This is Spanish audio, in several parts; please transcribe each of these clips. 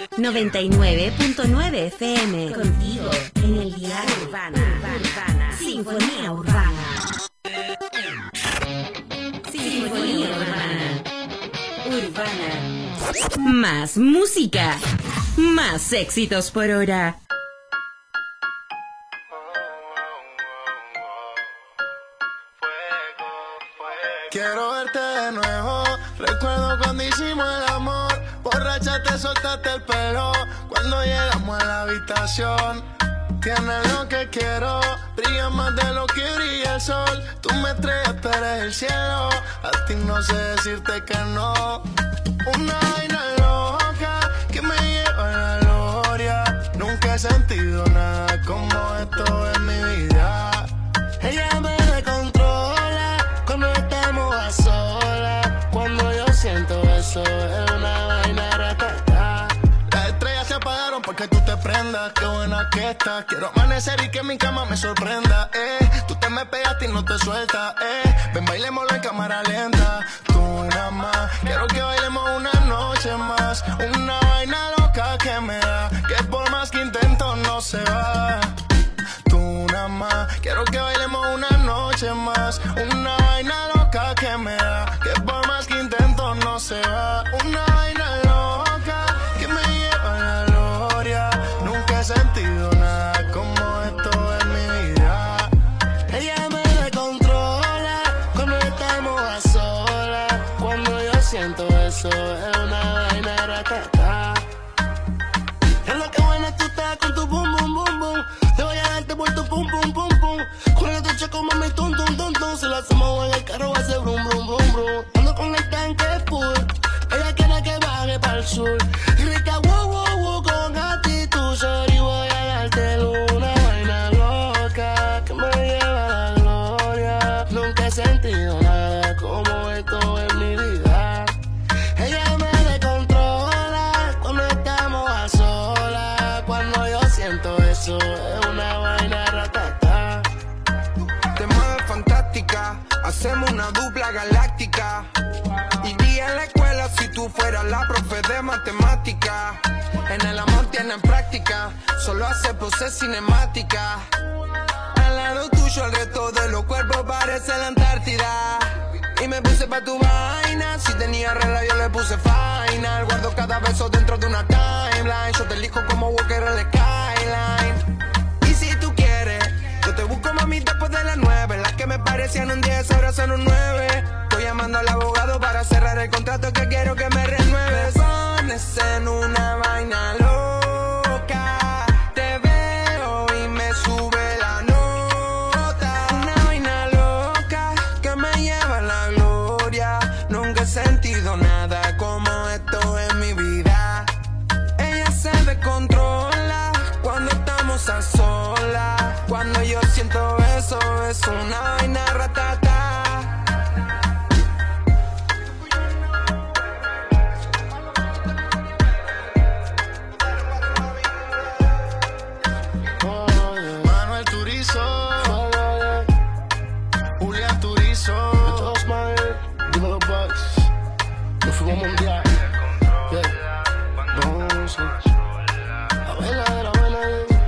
99.9 FM. Contigo en el dial Urbana. Sinfonía Urbana. Sinfonía Urbana. Más música. Más éxitos por hora. Quiero verte de nuevo. Recuerdo cuando hicimos el amor. Borracha te soltaste el pelo. Cuando llegamos a la habitación. Tienes lo que quiero. Brilla más de lo que brilla el sol. Tú me estrellas, tú eres el cielo. A ti no sé decirte que no. Una vaina loca que me lleva a la gloria. Nunca he sentido nada como esto en mi vida. Ella me descontrola cuando estamos a solas. Cuando yo siento eso es una vaina ratata. Las estrellas se apagaron porque tú te prendas. Qué buena que estás. Quiero amanecer y que mi cama me sorprenda. Tú te me pegaste y no te sueltas. Ven, bailémoslo en cámara lenta. Tú nada más. Quiero que bailemos una noche más. Una vaina loca que me da. Que por más que intento no se va. Tú nada más. Quiero que bailemos una noche más. Una vaina loca que me da. Que por más que intento no se va. Una vaina loca que me lleva a la gloria. Nunca he sentido nada como esto en mi vida. Ella me descontrola cuando estamos a solas. Cuando yo siento eso es una vaina ratata. Es lo que buena tú estás con tu boom, boom, boom, boom. Te voy a darte por tu pum, pum, pum, pum. Cuando te choco, mami, tum, tum, tum, tum. Si lo hacemos en el carro va a ser brum, brum, brum, brum. Ando con el tanque full. Ella quiere que baje para el sur. Y grita, wow, wow, wow, con actitud. Sorry, voy a darte una vaina loca que me lleva a la gloria. Nunca he sentido nada como esto en mi vida. Ella me descontrola cuando estamos a solas. Cuando yo siento eso es una vaina ratata. Te mueves fantástica, hacemos una dupla galáctica. Iría en la escuela si tú fueras la profe de matemática. En el amor tienen práctica, solo hace poses cinemática. Al lado tuyo el resto de los cuerpos parece la Antártida. Y me puse pa' tu vaina, si tenía regla yo le puse final. Guardo cada beso dentro de una timeline. Yo te elijo como Walker en la skyline. Y si tú quieres, yo te busco mami después de las 9. Las que me parecían un 10 ahora son un 9. Estoy llamando al abogado para cerrar el contrato que quiero que me renueves. Me pones en una vaina loca. Te veo y me sube la nota. Una vaina loca que me lleva a la gloria. Nunca he sentido nada como esto en mi vida. Ella se descontrola cuando estamos a solas. Cuando yo siento eso es una vaina ratata. Manuel Turizo, Julián Turizo, Dímelo Bucks, nos fuimos mundial. Vamos a ver la buena.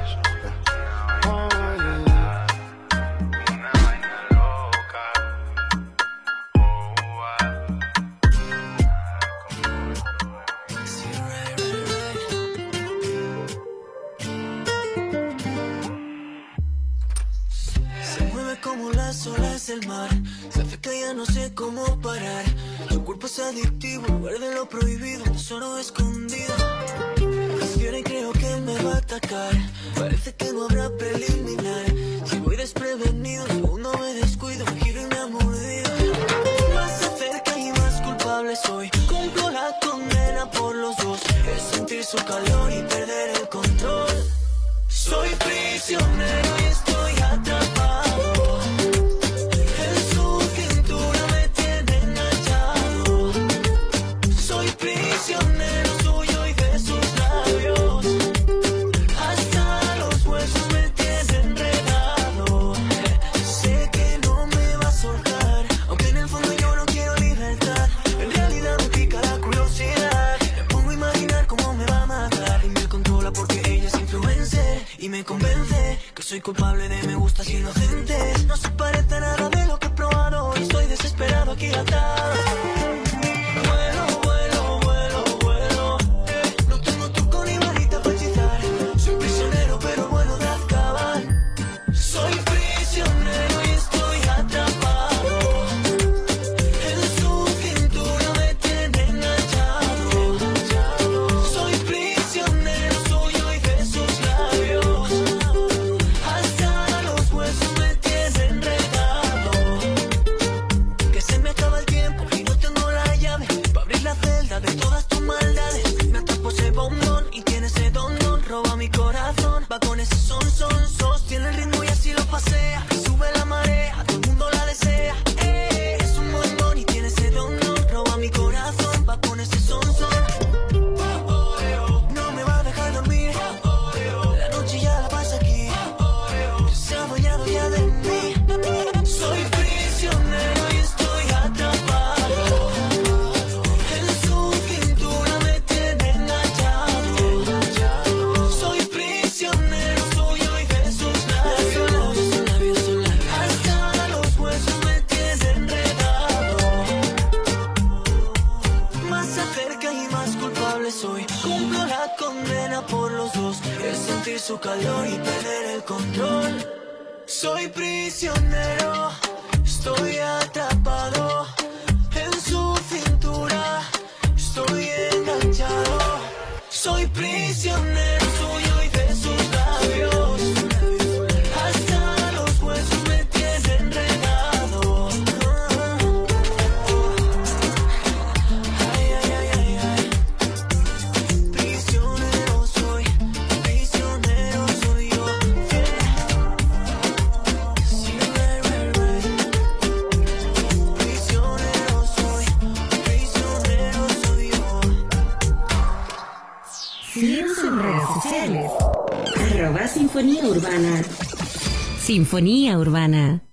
Se mueve como las olas del mar. Sabe que ya no sé cómo parar. Su cuerpo es adictivo, guarda lo prohibido, tesoro escondido. Respira y creo que me va a atacar. Parece que no habrá preliminar. Si voy desprevenido, segundo me descuido, me giro y me ha mordido. Más se acerca y más culpable soy. Cumplo la condena por los dos. Es sentir su calor y perder el control. Soy prisionero y estoy atrapado. En su cintura me tiene enganchado. Soy prisionero suyo y de sus labios. Hasta los huesos me tienen enredado. me convence que soy culpable de me gustas inocentes. No se parece a nada de lo que he probado y estoy desesperado aquí atado. Vuelo, vuelo, vuelo, vuelo. No tengo truco ni varita para hechizar. Soy prisionero pero bueno de acabar. Soy prisionero y estoy atrapado. En su cintura me tiene enganchado. Soy prisionero suyo y de sus labios. Hasta los huesos me tiene enredado. Que se me acaba el tiempo y no tengo la llave para abrir la celda de todas tus maldades. Me atrapo ese bombón y tiene ese don, roba mi corazón. Va con ese son, sostiene el ritmo y así lo pasea. Sube la marea, todo el mundo la desea. Es un bombón y tiene ese don, roba mi corazón. Va con ese son. No me va a dejar dormir. La noche ya la pasa aquí. Se ha bañado ya de mí. Soy prisionero y estoy atrapado. En su cintura me tiene enganchado. Soy prisionero suyo y de sus labios. Hasta los huesos me tiene enredado. Más se acerca y más culpable soy. Cumplo la condena por los dos. Es sentir su calor y perder el control. Soy prisionero, estoy atrapado. En su cintura estoy enganchado. Soy prisionero suyo y de sus labios. Hasta los huesos me tiene enredado. Ay, ay, ay, ay, ay. Prisionero soy yo. Sí, right, right, right. Prisionero soy yo. Síguenos en redes sociales. @Sinfonía Urbana. Sinfonía Urbana.